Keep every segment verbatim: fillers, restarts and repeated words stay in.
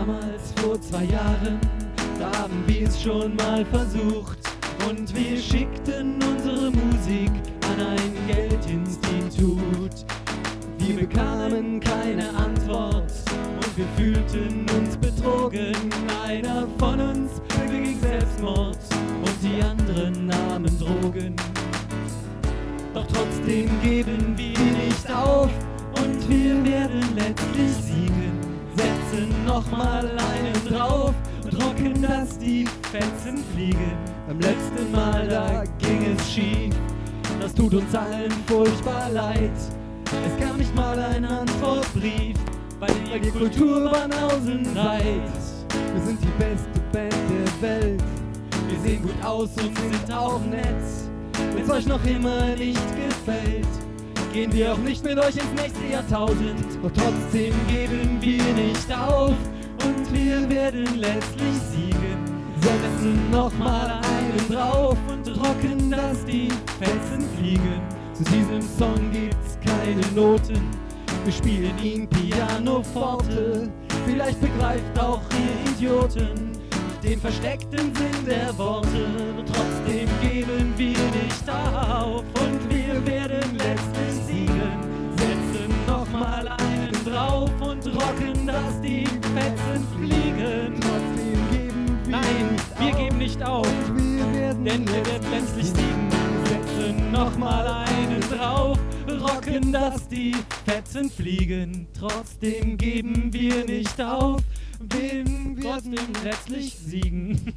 Damals vor zwei Jahren, da haben wir es schon mal versucht. Und wir schickten unsere Musik an ein Geldinstitut. Wir bekamen keine Antwort und wir fühlten uns betrogen. Einer von uns beging Selbstmord und die anderen nahmen Drogen. Doch trotzdem geben wir nicht auf und wir werden letztlich siegen. Setzen nochmal einen drauf und rocken, dass die Fetzen fliegen. Beim letzten Mal, da ging es schief, das tut uns allen furchtbar leid. Es kam nicht mal ein Antwortbrief, weil die Kulturbanausen seid. Wir sind die beste Band der Welt, wir sehen gut aus und sind auch nett. Wenn's euch noch immer nicht gefällt, gehen wir auch nicht mit euch ins nächste Jahrtausend. Doch trotzdem geben wir nicht auf und wir werden letztlich siegen. Setzen nochmal einen drauf und rocken, dass die Fetzen fliegen. Zu diesem Song gibt's keine Noten, wir spielen ihn Pianoforte. Vielleicht begreift auch ihr Idioten den versteckten Sinn der Worte. Trotzdem geben wir nicht auf und wir werden letztlich siegen. Setzen nochmal einen drauf und rocken, dass die Fetzen fliegen. Trotzdem geben wir Nein, nicht wir auf geben nicht auf, wir werden denn wir werden letztlich siegen. Setzen nochmal einen drauf, rocken, dass die Fetzen fliegen. Trotzdem geben wir nicht auf, wir werden letztlich siegen.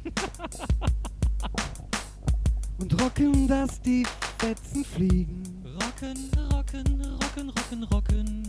Und rocken, dass die Fetzen fliegen. Rocken, rocken, rocken, rocken, rocken.